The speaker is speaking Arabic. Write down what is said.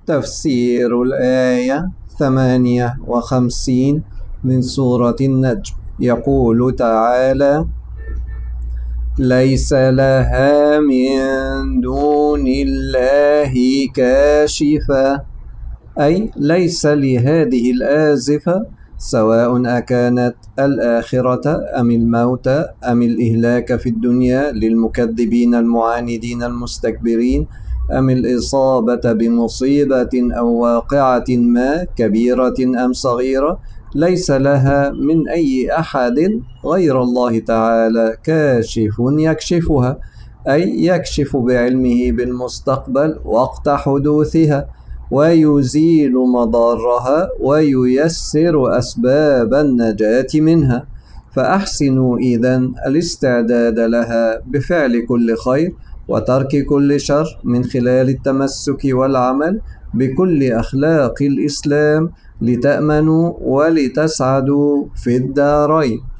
تفسير الآية 58 من سورة النجم. يقول تعالى: ليس لها من دون الله كاشفة، أي ليس لهذه الآزفة، سواء أكانت الآخرة أم الموت أم الإهلاك في الدنيا للمكذبين المعاندين المستكبرين، أم الإصابة بمصيبة أو واقعة ما كبيرة أم صغيرة، ليس لها من أي أحد غير الله تعالى كاشف يكشفها، أي يكشف بعلمه بالمستقبل وقت حدوثها، ويزيل مضارها وييسر أسباب النجاة منها. فأحسنوا إذن الاستعداد لها بفعل كل خير وترك كل شر، من خلال التمسك والعمل بكل أخلاق الإسلام، لتأمنوا ولتسعدوا في الدارين.